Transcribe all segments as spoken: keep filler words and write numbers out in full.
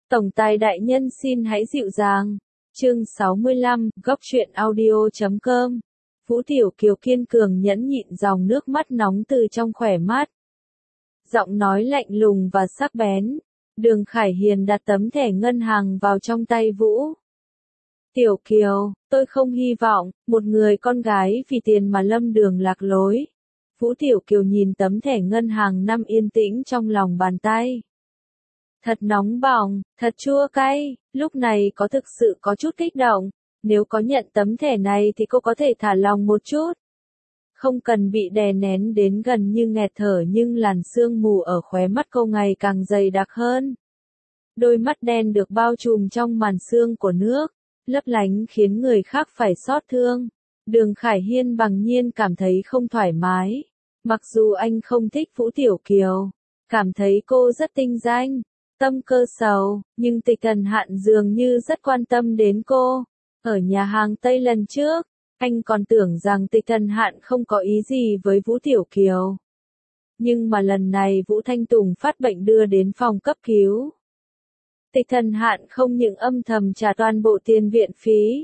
Tổng tài đại nhân xin hãy dịu dàng. Chương sáu mươi lăm, góc truyện audio chấm com. Vũ Tiểu Kiều kiên cường nhẫn nhịn dòng nước mắt nóng từ trong khóe mắt. Giọng nói lạnh lùng và sắc bén. Đường Khải Hiền đặt tấm thẻ ngân hàng vào trong tay Vũ. Tiểu Kiều, tôi không hy vọng, một người con gái vì tiền mà lâm đường lạc lối. Vũ Tiểu Kiều nhìn tấm thẻ ngân hàng năm yên tĩnh trong lòng bàn tay. Thật nóng bỏng, thật chua cay, lúc này có thực sự có chút kích động. Nếu có nhận tấm thẻ này thì cô có thể thả lòng một chút. Không cần bị đè nén đến gần như nghẹt thở, nhưng làn sương mù ở khóe mắt cô ngày càng dày đặc hơn. Đôi mắt đen được bao trùm trong màn sương của nước, lấp lánh khiến người khác phải xót thương. Đường Khải Hiên bằng nhiên cảm thấy không thoải mái. Mặc dù anh không thích Vũ Tiểu Kiều, cảm thấy cô rất tinh danh, tâm cơ sầu, nhưng Tịch Thần Hạn dường như rất quan tâm đến cô. Ở nhà hàng Tây lần trước, anh còn tưởng rằng Tịch Thần Hạn không có ý gì với Vũ Tiểu Kiều. Nhưng mà lần này Vũ Thanh Tùng phát bệnh đưa đến phòng cấp cứu. Tịch Thần Hạn không những âm thầm trả toàn bộ tiền viện phí,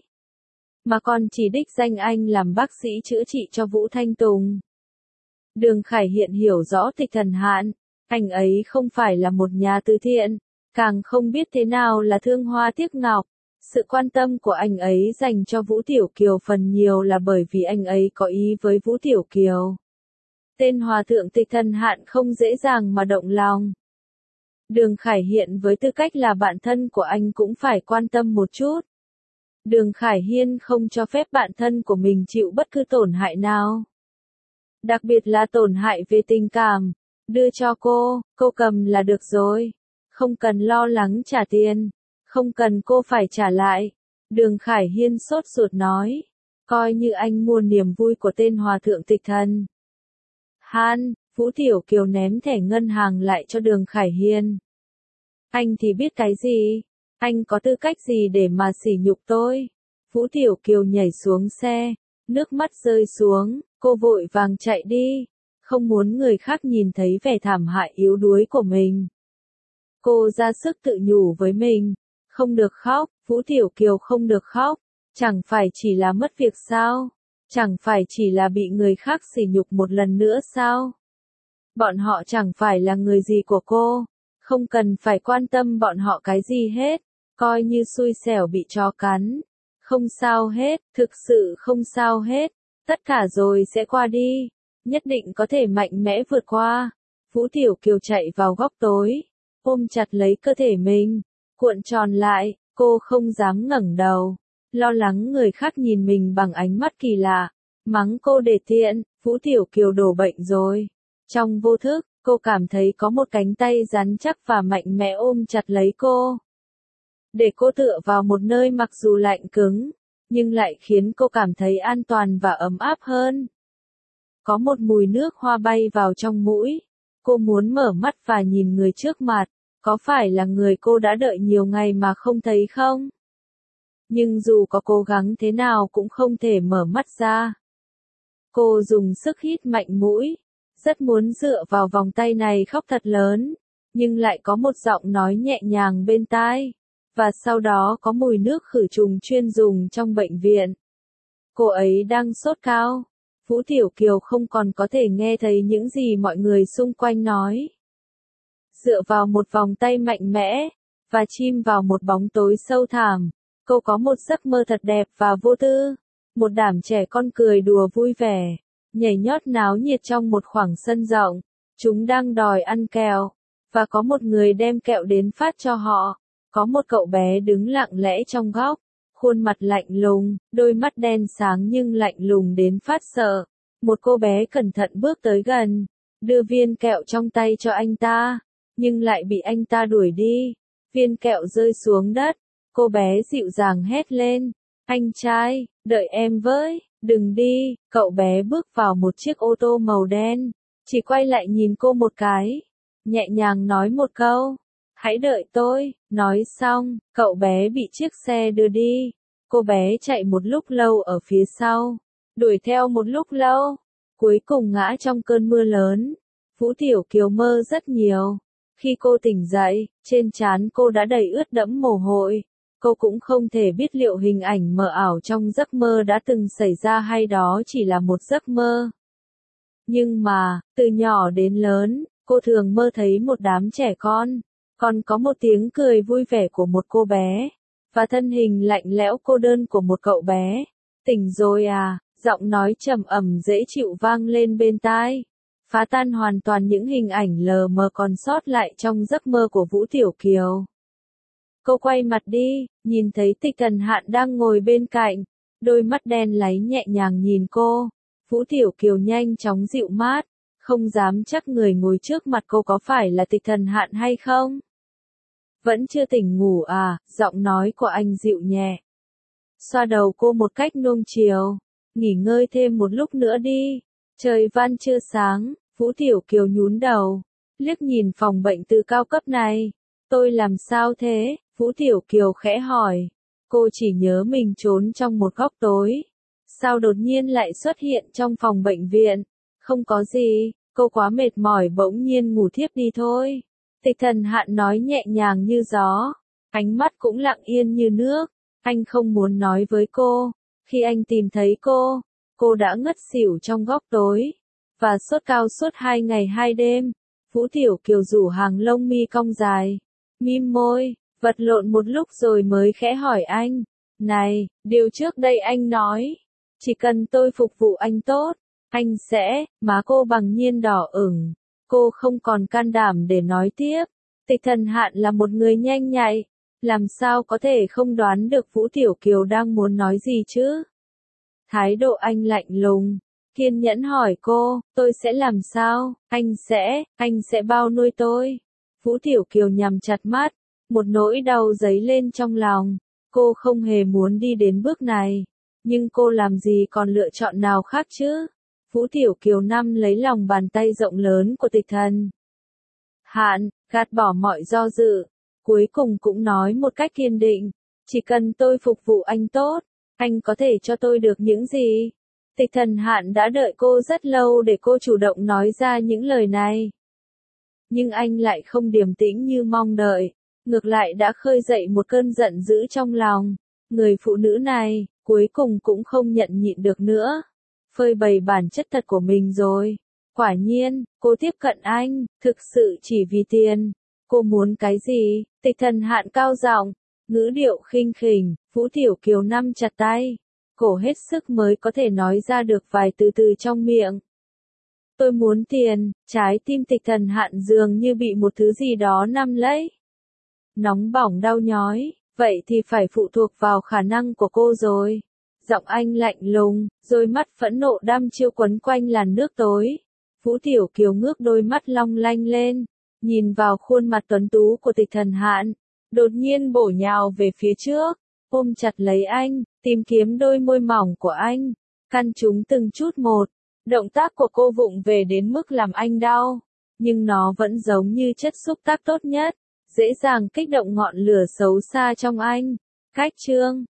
mà còn chỉ đích danh anh làm bác sĩ chữa trị cho Vũ Thanh Tùng. Đường Khải Hiên hiểu rõ Tịch Thần Hạn, anh ấy không phải là một nhà từ thiện, càng không biết thế nào là thương hoa tiếc ngọc. Sự quan tâm của anh ấy dành cho Vũ Tiểu Kiều phần nhiều là bởi vì anh ấy có ý với Vũ Tiểu Kiều. Tên hòa thượng Tịch Thần Hạn không dễ dàng mà động lòng. Đường Khải Hiên với tư cách là bạn thân của anh cũng phải quan tâm một chút. Đường Khải Hiên không cho phép bạn thân của mình chịu bất cứ tổn hại nào. Đặc biệt là tổn hại về tình cảm. Đưa cho cô, cô cầm là được rồi. Không cần lo lắng trả tiền. Không cần cô phải trả lại. Đường Khải Hiên sốt ruột nói. Coi như anh mua niềm vui của tên hòa thượng Tịch Thần Hạn. Vũ Tiểu Kiều ném thẻ ngân hàng lại cho Đường Khải Hiên. Anh thì biết cái gì? Anh có tư cách gì để mà sỉ nhục tôi? Vũ Tiểu Kiều nhảy xuống xe. Nước mắt rơi xuống. Cô vội vàng chạy đi. Không muốn người khác nhìn thấy vẻ thảm hại yếu đuối của mình. Cô ra sức tự nhủ với mình. Không được khóc, Vũ Tiểu Kiều không được khóc. Chẳng phải chỉ là mất việc sao? Chẳng phải chỉ là bị người khác sỉ nhục một lần nữa sao? Bọn họ chẳng phải là người gì của cô. Không cần phải quan tâm bọn họ cái gì hết. Coi như xui xẻo bị chó cắn. Không sao hết, thực sự không sao hết. Tất cả rồi sẽ qua đi. Nhất định có thể mạnh mẽ vượt qua. Vũ Tiểu Kiều chạy vào góc tối. Ôm chặt lấy cơ thể mình. Cuộn tròn lại, cô không dám ngẩng đầu. Lo lắng người khác nhìn mình bằng ánh mắt kỳ lạ. Mắng cô để tiện, Vũ Tiểu Kiều đổ bệnh rồi. Trong vô thức, cô cảm thấy có một cánh tay rắn chắc và mạnh mẽ ôm chặt lấy cô. Để cô tựa vào một nơi mặc dù lạnh cứng, nhưng lại khiến cô cảm thấy an toàn và ấm áp hơn. Có một mùi nước hoa bay vào trong mũi. Cô muốn mở mắt và nhìn người trước mặt. Có phải là người cô đã đợi nhiều ngày mà không thấy không? Nhưng dù có cố gắng thế nào cũng không thể mở mắt ra. Cô dùng sức hít mạnh mũi. Rất muốn dựa vào vòng tay này khóc thật lớn. Nhưng lại có một giọng nói nhẹ nhàng bên tai. Và sau đó có mùi nước khử trùng chuyên dùng trong bệnh viện. Cô ấy đang sốt cao. Vũ Tiểu Kiều không còn có thể nghe thấy những gì mọi người xung quanh nói. Dựa vào một vòng tay mạnh mẽ, và chìm vào một bóng tối sâu thẳm, cô có một giấc mơ thật đẹp và vô tư. Một đám trẻ con cười đùa vui vẻ, nhảy nhót náo nhiệt trong một khoảng sân rộng. Chúng đang đòi ăn kẹo, và có một người đem kẹo đến phát cho họ. Có một cậu bé đứng lặng lẽ trong góc, khuôn mặt lạnh lùng, đôi mắt đen sáng nhưng lạnh lùng đến phát sợ. Một cô bé cẩn thận bước tới gần, đưa viên kẹo trong tay cho anh ta, nhưng lại bị anh ta đuổi đi. Viên kẹo rơi xuống đất, cô bé dịu dàng hét lên, anh trai, đợi em với, đừng đi. Cậu bé bước vào một chiếc ô tô màu đen, chỉ quay lại nhìn cô một cái, nhẹ nhàng nói một câu, hãy đợi tôi. Nói xong, cậu bé bị chiếc xe đưa đi. Cô bé chạy một lúc lâu ở phía sau, đuổi theo một lúc lâu, cuối cùng ngã trong cơn mưa lớn. Vũ Tiểu Kiều mơ rất nhiều. Khi cô tỉnh dậy, trên trán cô đã đầy ướt đẫm mồ hôi. Cô cũng không thể biết liệu hình ảnh mờ ảo trong giấc mơ đã từng xảy ra hay đó chỉ là một giấc mơ. Nhưng mà, từ nhỏ đến lớn, cô thường mơ thấy một đám trẻ con, còn có một tiếng cười vui vẻ của một cô bé, và thân hình lạnh lẽo cô đơn của một cậu bé. Tỉnh rồi à, giọng nói trầm ẩm dễ chịu vang lên bên tai, phá tan hoàn toàn những hình ảnh lờ mờ còn sót lại trong giấc mơ của Vũ Tiểu Kiều. Cô quay mặt đi, nhìn thấy Tịch Thần Hạn đang ngồi bên cạnh, đôi mắt đen láy nhẹ nhàng nhìn cô. Vũ Tiểu Kiều nhanh chóng dịu mát, không dám chắc người ngồi trước mặt cô có phải là Tịch Thần Hạn hay không. Vẫn chưa tỉnh ngủ à, giọng nói của anh dịu nhẹ. Xoa đầu cô một cách nuông chiều, nghỉ ngơi thêm một lúc nữa đi, trời van chưa sáng. Vũ Tiểu Kiều nhún đầu, liếc nhìn phòng bệnh từ cao cấp này. Tôi làm sao thế? Vũ Tiểu Kiều khẽ hỏi. Cô chỉ nhớ mình trốn trong một góc tối. Sao đột nhiên lại xuất hiện trong phòng bệnh viện? Không có gì, cô quá mệt mỏi bỗng nhiên ngủ thiếp đi thôi. Tịch Thần Hạn nói nhẹ nhàng như gió, ánh mắt cũng lặng yên như nước. Anh không muốn nói với cô, khi anh tìm thấy cô, cô đã ngất xỉu trong góc tối, và sốt cao suốt hai ngày hai đêm. Vũ Tiểu Kiều rủ hàng lông mi cong dài, mím môi, vật lộn một lúc rồi mới khẽ hỏi anh. Này, điều trước đây anh nói, chỉ cần tôi phục vụ anh tốt, anh sẽ, má cô bằng nhiên đỏ ửng. Cô không còn can đảm để nói tiếp. Tịch Thần Hạn là một người nhanh nhạy, làm sao có thể không đoán được Vũ Tiểu Kiều đang muốn nói gì chứ? Thái độ anh lạnh lùng, kiên nhẫn hỏi cô, tôi sẽ làm sao? Anh sẽ, anh sẽ bao nuôi tôi. Vũ Tiểu Kiều nhắm chặt mắt, một nỗi đau dấy lên trong lòng. Cô không hề muốn đi đến bước này, nhưng cô làm gì còn lựa chọn nào khác chứ? Vũ Tiểu Kiều nắm lấy lòng bàn tay rộng lớn của Tịch Thần Hạn, gạt bỏ mọi do dự, cuối cùng cũng nói một cách kiên định, chỉ cần tôi phục vụ anh tốt, anh có thể cho tôi được những gì? Tịch Thần Hạn đã đợi cô rất lâu để cô chủ động nói ra những lời này. Nhưng anh lại không điềm tĩnh như mong đợi, ngược lại đã khơi dậy một cơn giận dữ trong lòng. Người phụ nữ này, cuối cùng cũng không nhận nhịn được nữa, phơi bày bản chất thật của mình rồi. Quả nhiên, cô tiếp cận anh, thực sự chỉ vì tiền. Cô muốn cái gì? Tịch Thần Hạn cao giọng, ngữ điệu khinh khỉnh. Vũ Tiểu Kiều nắm chặt tay, cổ hết sức mới có thể nói ra được vài từ từ trong miệng. Tôi muốn tiền. Trái tim Tịch Thần Hạn dường như bị một thứ gì đó nắm lấy, nóng bỏng đau nhói. Vậy thì phải phụ thuộc vào khả năng của cô rồi. Giọng anh lạnh lùng, đôi mắt phẫn nộ đăm chiêu quấn quanh làn nước tối. Vũ Tiểu Kiều ngước đôi mắt long lanh lên, nhìn vào khuôn mặt tuấn tú của Tịch Thần Hạn, đột nhiên bổ nhào về phía trước, ôm chặt lấy anh, tìm kiếm đôi môi mỏng của anh, căn chúng từng chút một. Động tác của cô vụng về đến mức làm anh đau, nhưng nó vẫn giống như chất xúc tác tốt nhất, dễ dàng kích động ngọn lửa xấu xa trong anh. Cách chương